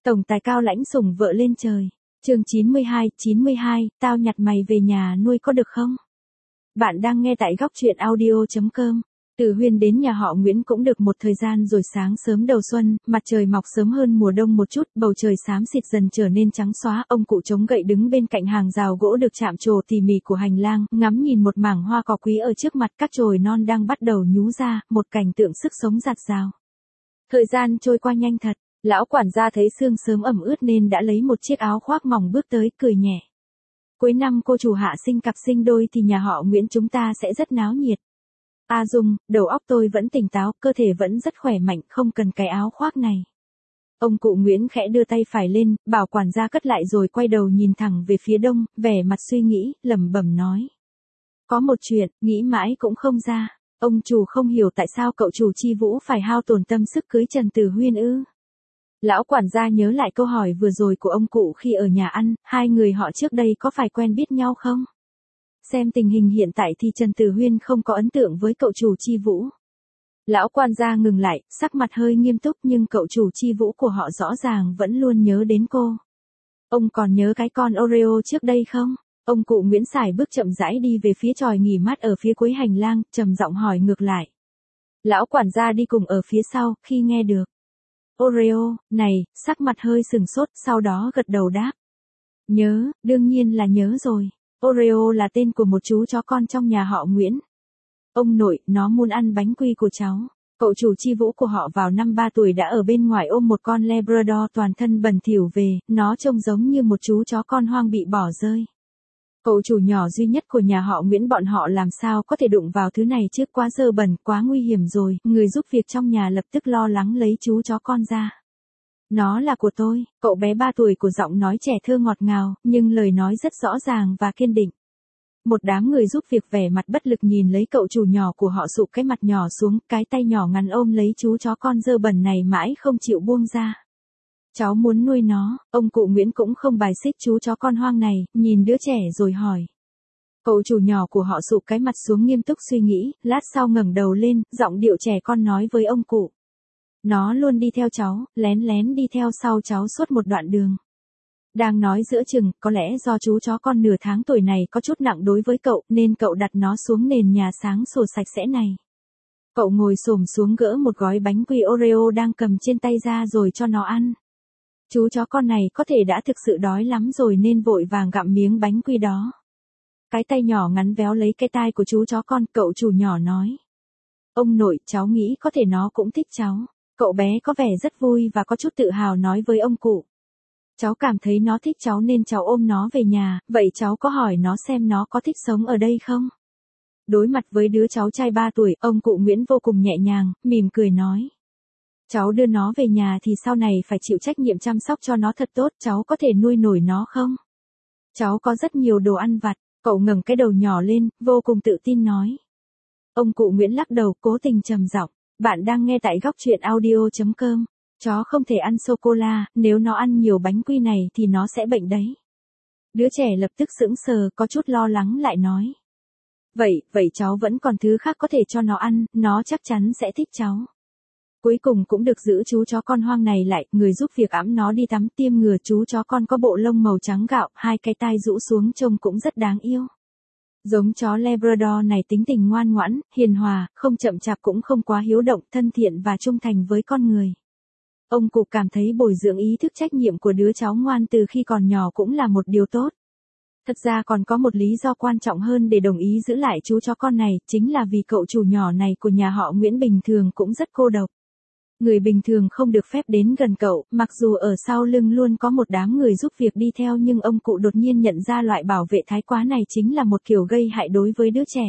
Tổng tài cao lãnh sủng vợ lên trời. Chương 92, tao nhặt mày về nhà nuôi có được không? Bạn đang nghe tại góc truyện audio.com. Từ Huyên đến nhà họ Nguyễn cũng được một thời gian rồi. Sáng sớm đầu xuân, mặt trời mọc sớm hơn mùa đông một chút, bầu trời xám xịt dần trở nên trắng xóa. Ông cụ chống gậy đứng bên cạnh hàng rào gỗ được chạm trổ tỉ mỉ của hành lang, ngắm nhìn một mảng hoa cỏ quý ở trước mặt. Các chồi non đang bắt đầu nhú ra, một cảnh tượng sức sống rạt rào. Thời gian trôi qua nhanh thật. Lão quản gia thấy sương sớm ẩm ướt nên đã lấy một chiếc áo khoác mỏng bước tới, cười nhẹ. Cuối năm cô chủ hạ sinh cặp sinh đôi thì nhà họ Nguyễn chúng ta sẽ rất náo nhiệt. A Dung, đầu óc tôi vẫn tỉnh táo, cơ thể vẫn rất khỏe mạnh, không cần cái áo khoác này. Ông cụ Nguyễn khẽ đưa tay phải lên, bảo quản gia cất lại rồi quay đầu nhìn thẳng về phía đông, vẻ mặt suy nghĩ, lẩm bẩm nói. Có một chuyện, nghĩ mãi cũng không ra. Ông chủ không hiểu tại sao cậu chủ Chi Vũ phải hao tổn tâm sức cưới Trần Tử Huyên ư? Lão quản gia nhớ lại câu hỏi vừa rồi của ông cụ khi ở nhà ăn, hai người họ trước đây có phải quen biết nhau không? Xem tình hình hiện tại thì Trần Tử Huyên không có ấn tượng với cậu chủ Chi Vũ. Lão quản gia ngừng lại, sắc mặt hơi nghiêm túc, nhưng cậu chủ Chi Vũ của họ rõ ràng vẫn luôn nhớ đến cô. Ông còn nhớ cái con Oreo trước đây không? Ông cụ Nguyễn Sải bước chậm rãi đi về phía chòi nghỉ mát ở phía cuối hành lang, trầm giọng hỏi ngược lại. Lão quản gia đi cùng ở phía sau, khi nghe được Oreo, này, sắc mặt hơi sừng sốt, sau đó gật đầu đáp. Nhớ, đương nhiên là nhớ rồi. Oreo là tên của một chú chó con trong nhà họ Nguyễn. Ông nội, nó muốn ăn bánh quy của cháu. Cậu chủ Chi Vũ của họ vào năm 3 tuổi đã ở bên ngoài ôm một con Labrador toàn thân bẩn thỉu về, nó trông giống như một chú chó con hoang bị bỏ rơi. Cậu chủ nhỏ duy nhất của nhà họ Nguyễn bọn họ làm sao có thể đụng vào thứ này chứ, quá dơ bẩn, quá nguy hiểm rồi. Người giúp việc trong nhà lập tức lo lắng lấy chú chó con ra. Nó là của tôi, cậu bé 3 tuổi của giọng nói trẻ thơ ngọt ngào, nhưng lời nói rất rõ ràng và kiên định. Một đám người giúp việc vẻ mặt bất lực nhìn lấy cậu chủ nhỏ của họ sụp cái mặt nhỏ xuống, cái tay nhỏ ngắn ôm lấy chú chó con dơ bẩn này mãi không chịu buông ra. Cháu muốn nuôi nó, ông cụ Nguyễn cũng không bài xích chú chó con hoang này, nhìn đứa trẻ rồi hỏi. Cậu chủ nhỏ của họ sụp cái mặt xuống nghiêm túc suy nghĩ, lát sau ngẩng đầu lên, giọng điệu trẻ con nói với ông cụ. Nó luôn đi theo cháu, lén lén đi theo sau cháu suốt một đoạn đường. Đang nói giữa chừng, có lẽ do chú chó con nửa tháng tuổi này có chút nặng đối với cậu, nên cậu đặt nó xuống nền nhà sáng sủa sạch sẽ này. Cậu ngồi xổm xuống gỡ một gói bánh quy Oreo đang cầm trên tay ra rồi cho nó ăn. Chú chó con này có thể đã thực sự đói lắm rồi nên vội vàng gặm miếng bánh quy đó. Cái tay nhỏ ngắn véo lấy cái tai của chú chó con, cậu chủ nhỏ nói. Ông nội, cháu nghĩ có thể nó cũng thích cháu. Cậu bé có vẻ rất vui và có chút tự hào nói với ông cụ. Cháu cảm thấy nó thích cháu nên cháu ôm nó về nhà, vậy cháu có hỏi nó xem nó có thích sống ở đây không? Đối mặt với đứa cháu trai 3 tuổi, ông cụ Nguyễn vô cùng nhẹ nhàng, mỉm cười nói. Cháu đưa nó về nhà thì sau này phải chịu trách nhiệm chăm sóc cho nó thật tốt, cháu có thể nuôi nổi nó không? Cháu có rất nhiều đồ ăn vặt, cậu ngẩng cái đầu nhỏ lên, vô cùng tự tin nói. Ông cụ Nguyễn lắc đầu, cố tình trầm giọng. Bạn đang nghe tại góc truyện audio.com. Chó không thể ăn sô-cô-la, nếu nó ăn nhiều bánh quy này thì nó sẽ bệnh đấy. Đứa trẻ lập tức sững sờ, có chút lo lắng lại nói. Vậy cháu vẫn còn thứ khác có thể cho nó ăn, nó chắc chắn sẽ thích cháu. Cuối cùng cũng được giữ chú chó con hoang này lại, người giúp việc ẵm nó đi tắm tiêm ngừa. Chú chó con có bộ lông màu trắng gạo, hai cái tai rũ xuống trông cũng rất đáng yêu. Giống chó Labrador này tính tình ngoan ngoãn, hiền hòa, không chậm chạp cũng không quá hiếu động, thân thiện và trung thành với con người. Ông cụ cảm thấy bồi dưỡng ý thức trách nhiệm của đứa cháu ngoan từ khi còn nhỏ cũng là một điều tốt. Thật ra còn có một lý do quan trọng hơn để đồng ý giữ lại chú chó con này, chính là vì cậu chủ nhỏ này của nhà họ Nguyễn bình thường cũng rất cô độc. Người bình thường không được phép đến gần cậu, mặc dù ở sau lưng luôn có một đám người giúp việc đi theo, nhưng ông cụ đột nhiên nhận ra loại bảo vệ thái quá này chính là một kiểu gây hại đối với đứa trẻ.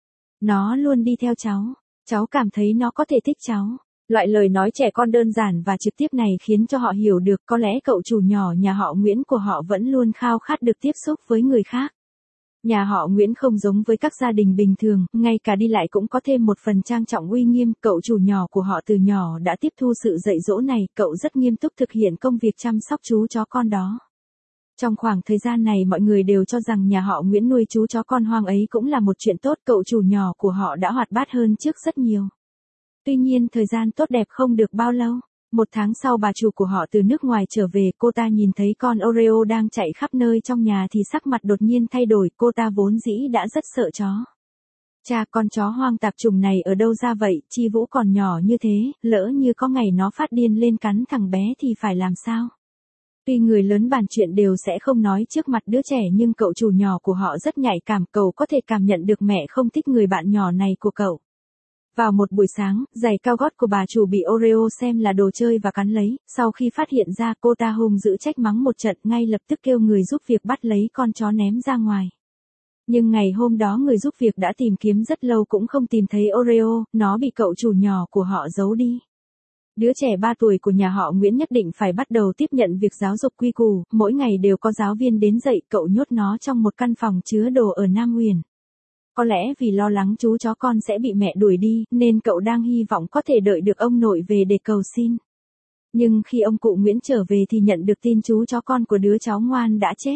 Nó luôn đi theo cháu cảm thấy nó có thể thích cháu. Loại lời nói trẻ con đơn giản và trực tiếp này khiến cho họ hiểu được có lẽ cậu chủ nhỏ nhà họ Nguyễn của họ vẫn luôn khao khát được tiếp xúc với người khác. Nhà họ Nguyễn không giống với các gia đình bình thường, ngay cả đi lại cũng có thêm một phần trang trọng uy nghiêm. Cậu chủ nhỏ của họ từ nhỏ đã tiếp thu sự dạy dỗ này, cậu rất nghiêm túc thực hiện công việc chăm sóc chú chó con đó. Trong khoảng thời gian này mọi người đều cho rằng nhà họ Nguyễn nuôi chú chó con hoang ấy cũng là một chuyện tốt, cậu chủ nhỏ của họ đã hoạt bát hơn trước rất nhiều. Tuy nhiên thời gian tốt đẹp không được bao lâu. Một tháng sau bà chủ của họ từ nước ngoài trở về, cô ta nhìn thấy con Oreo đang chạy khắp nơi trong nhà thì sắc mặt đột nhiên thay đổi, cô ta vốn dĩ đã rất sợ chó. Cha, con chó hoang tạp chủng này ở đâu ra vậy, Chi Vũ còn nhỏ như thế, lỡ như có ngày nó phát điên lên cắn thằng bé thì phải làm sao? Tuy người lớn bàn chuyện đều sẽ không nói trước mặt đứa trẻ nhưng cậu chủ nhỏ của họ rất nhạy cảm, cậu có thể cảm nhận được mẹ không thích người bạn nhỏ này của cậu. Vào một buổi sáng, giày cao gót của bà chủ bị Oreo xem là đồ chơi và cắn lấy, sau khi phát hiện ra cô ta hung dữ trách mắng một trận, ngay lập tức kêu người giúp việc bắt lấy con chó ném ra ngoài. Nhưng ngày hôm đó người giúp việc đã tìm kiếm rất lâu cũng không tìm thấy Oreo, nó bị cậu chủ nhỏ của họ giấu đi. Đứa trẻ 3 tuổi của nhà họ Nguyễn nhất định phải bắt đầu tiếp nhận việc giáo dục quy củ, mỗi ngày đều có giáo viên đến dạy, cậu nhốt nó trong một căn phòng chứa đồ ở Nam Huyền. Có lẽ vì lo lắng chú chó con sẽ bị mẹ đuổi đi, nên cậu đang hy vọng có thể đợi được ông nội về để cầu xin. Nhưng khi ông cụ Nguyễn trở về thì nhận được tin chú chó con của đứa cháu ngoan đã chết.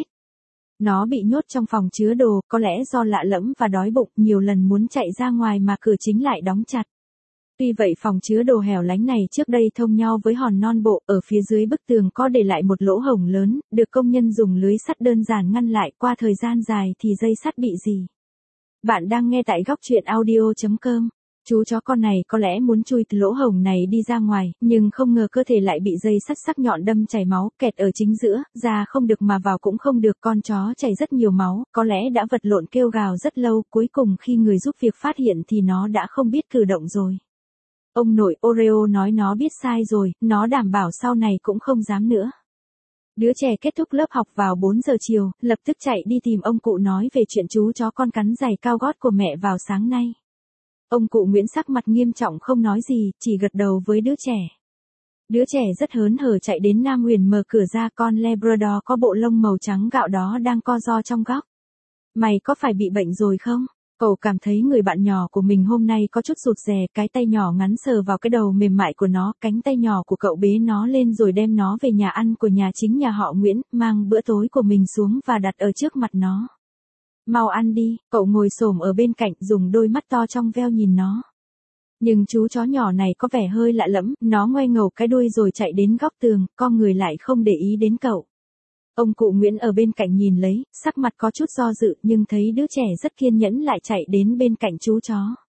Nó bị nhốt trong phòng chứa đồ, có lẽ do lạ lẫm và đói bụng, nhiều lần muốn chạy ra ngoài mà cửa chính lại đóng chặt. Tuy vậy phòng chứa đồ hẻo lánh này trước đây thông nhau với hòn non bộ, ở phía dưới bức tường có để lại một lỗ hổng lớn, được công nhân dùng lưới sắt đơn giản ngăn lại, qua thời gian dài thì dây sắt bị rỉ. Bạn đang nghe tại góc truyện audio.com. Chú chó con này có lẽ muốn chui từ lỗ hổng này đi ra ngoài, nhưng không ngờ cơ thể lại bị dây sắt sắc nhọn đâm chảy máu, kẹt ở chính giữa, ra không được mà vào cũng không được, con chó chảy rất nhiều máu, có lẽ đã vật lộn kêu gào rất lâu, cuối cùng khi người giúp việc phát hiện thì nó đã không biết cử động rồi. Ông nội Oreo nói nó biết sai rồi, nó đảm bảo sau này cũng không dám nữa. Đứa trẻ kết thúc lớp học vào 4 giờ chiều, lập tức chạy đi tìm ông cụ nói về chuyện chú chó con cắn giày cao gót của mẹ vào sáng nay. Ông cụ Nguyễn sắc mặt nghiêm trọng không nói gì, chỉ gật đầu với đứa trẻ. Đứa trẻ rất hớn hở chạy đến Nam Huyền mở cửa ra, con Labrador có bộ lông màu trắng gạo đó đang co ro trong góc. Mày có phải bị bệnh rồi không? Cậu cảm thấy người bạn nhỏ của mình hôm nay có chút rụt rè, cái tay nhỏ ngắn sờ vào cái đầu mềm mại của nó, cánh tay nhỏ của cậu bế nó lên rồi đem nó về nhà ăn của nhà chính nhà họ Nguyễn, mang bữa tối của mình xuống và đặt ở trước mặt nó. Mau ăn đi, cậu ngồi xổm ở bên cạnh dùng đôi mắt to trong veo nhìn nó. Nhưng chú chó nhỏ này có vẻ hơi lạ lẫm, nó ngoe ngầu cái đuôi rồi chạy đến góc tường, con người lại không để ý đến cậu. Ông cụ Nguyễn ở bên cạnh nhìn lấy, sắc mặt có chút do dự nhưng thấy đứa trẻ rất kiên nhẫn lại chạy đến bên cạnh chú chó.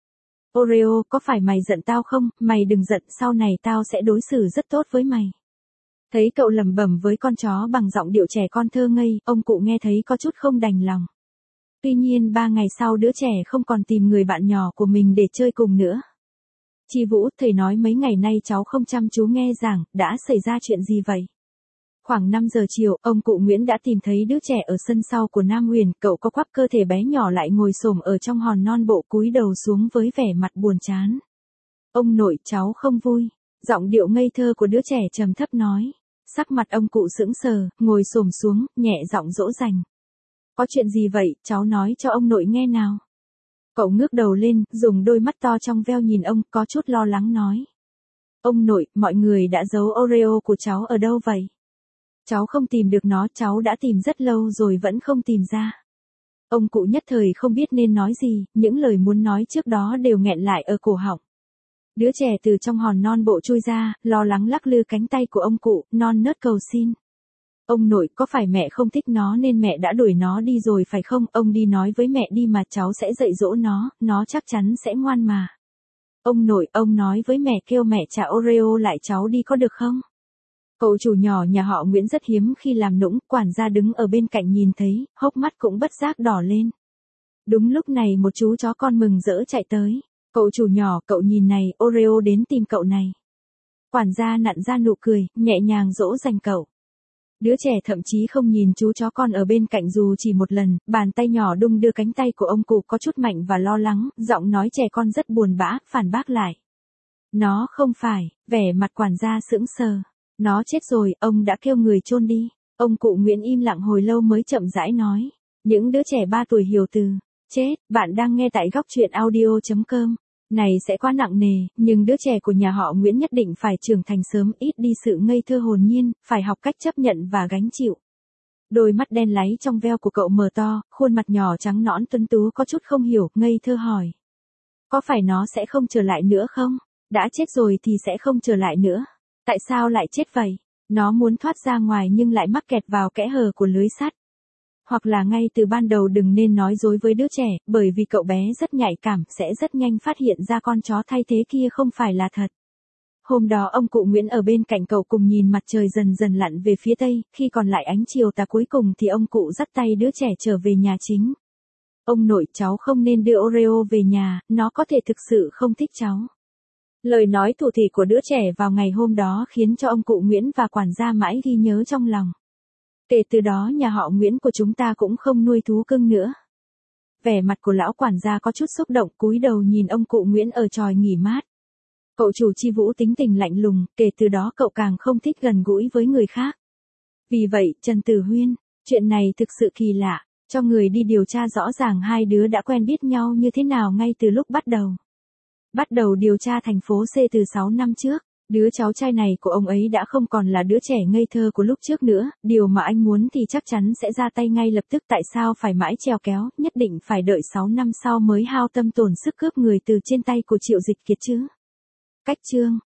Oreo, có phải mày giận tao không? Mày đừng giận, sau này tao sẽ đối xử rất tốt với mày. Thấy cậu lẩm bẩm với con chó bằng giọng điệu trẻ con thơ ngây, ông cụ nghe thấy có chút không đành lòng. Tuy nhiên 3 ngày sau đứa trẻ không còn tìm người bạn nhỏ của mình để chơi cùng nữa. Chi Vũ, thầy nói mấy ngày nay cháu không chăm chú nghe giảng, đã xảy ra chuyện gì vậy? Khoảng 5 giờ chiều, ông cụ Nguyễn đã tìm thấy đứa trẻ ở sân sau của Nam Huyền, cậu có quắp cơ thể bé nhỏ lại ngồi xổm ở trong hòn non bộ cúi đầu xuống với vẻ mặt buồn chán. Ông nội, cháu không vui. Giọng điệu ngây thơ của đứa trẻ trầm thấp nói. Sắc mặt ông cụ sững sờ, ngồi xổm xuống, nhẹ giọng dỗ dành. Có chuyện gì vậy, cháu nói cho ông nội nghe nào. Cậu ngước đầu lên, dùng đôi mắt to trong veo nhìn ông, có chút lo lắng nói. Ông nội, mọi người đã giấu Oreo của cháu ở đâu vậy? Cháu không tìm được nó, cháu đã tìm rất lâu rồi vẫn không tìm ra. Ông cụ nhất thời không biết nên nói gì, những lời muốn nói trước đó đều nghẹn lại ở cổ họng. Đứa trẻ từ trong hòn non bộ chui ra, lo lắng lắc lư cánh tay của ông cụ, non nớt cầu xin. Ông nội, có phải mẹ không thích nó nên mẹ đã đuổi nó đi rồi phải không? Ông đi nói với mẹ đi mà, cháu sẽ dạy dỗ nó chắc chắn sẽ ngoan mà. Ông nội, ông nói với mẹ kêu mẹ trả Oreo lại cháu đi có được không? Cậu chủ nhỏ nhà họ Nguyễn rất hiếm khi làm nũng, quản gia đứng ở bên cạnh nhìn thấy, hốc mắt cũng bất giác đỏ lên. Đúng lúc này một chú chó con mừng rỡ chạy tới. Cậu chủ nhỏ, cậu nhìn này, Oreo đến tìm cậu này. Quản gia nặn ra nụ cười, nhẹ nhàng dỗ dành cậu. Đứa trẻ thậm chí không nhìn chú chó con ở bên cạnh dù chỉ một lần, bàn tay nhỏ đung đưa cánh tay của ông cụ có chút mạnh và lo lắng, giọng nói trẻ con rất buồn bã, phản bác lại. Nó không phải, vẻ mặt quản gia sững sờ. Nó chết rồi, ông đã kêu người chôn đi. Ông cụ Nguyễn im lặng hồi lâu mới chậm rãi nói. Những đứa trẻ 3 tuổi hiểu từ chết. Bạn đang nghe tại góc truyện audio.com. Này sẽ quá nặng nề, nhưng đứa trẻ của nhà họ Nguyễn nhất định phải trưởng thành sớm, ít đi sự ngây thơ hồn nhiên, phải học cách chấp nhận và gánh chịu. Đôi mắt đen láy trong veo của cậu mở to, khuôn mặt nhỏ trắng nõn tuấn tú có chút không hiểu, ngây thơ hỏi. Có phải nó sẽ không trở lại nữa không? Đã chết rồi thì sẽ không trở lại nữa. Tại sao lại chết vậy? Nó muốn thoát ra ngoài nhưng lại mắc kẹt vào kẽ hở của lưới sắt. Hoặc là ngay từ ban đầu đừng nên nói dối với đứa trẻ, bởi vì cậu bé rất nhạy cảm, sẽ rất nhanh phát hiện ra con chó thay thế kia không phải là thật. Hôm đó ông cụ Nguyễn ở bên cạnh cậu cùng nhìn mặt trời dần dần lặn về phía tây, khi còn lại ánh chiều tà cuối cùng thì ông cụ dắt tay đứa trẻ trở về nhà chính. Ông nội, cháu không nên đưa Oreo về nhà, nó có thể thực sự không thích cháu. Lời nói thủ thỉ của đứa trẻ vào ngày hôm đó khiến cho ông cụ Nguyễn và quản gia mãi ghi nhớ trong lòng. Kể từ đó nhà họ Nguyễn của chúng ta cũng không nuôi thú cưng nữa. Vẻ mặt của lão quản gia có chút xúc động, cúi đầu nhìn ông cụ Nguyễn ở chòi nghỉ mát. Cậu chủ Chi Vũ tính tình lạnh lùng, kể từ đó cậu càng không thích gần gũi với người khác. Vì vậy, Trần Tử Huyên, chuyện này thực sự kỳ lạ, cho người đi điều tra rõ ràng hai đứa đã quen biết nhau như thế nào ngay từ lúc bắt đầu. Bắt đầu điều tra thành phố C từ 6 năm trước, đứa cháu trai này của ông ấy đã không còn là đứa trẻ ngây thơ của lúc trước nữa, điều mà anh muốn thì chắc chắn sẽ ra tay ngay lập tức, tại sao phải mãi trèo kéo, nhất định phải đợi 6 năm sau mới hao tâm tổn sức cướp người từ trên tay của Triệu Dịch Kiệt chứ. Cách chương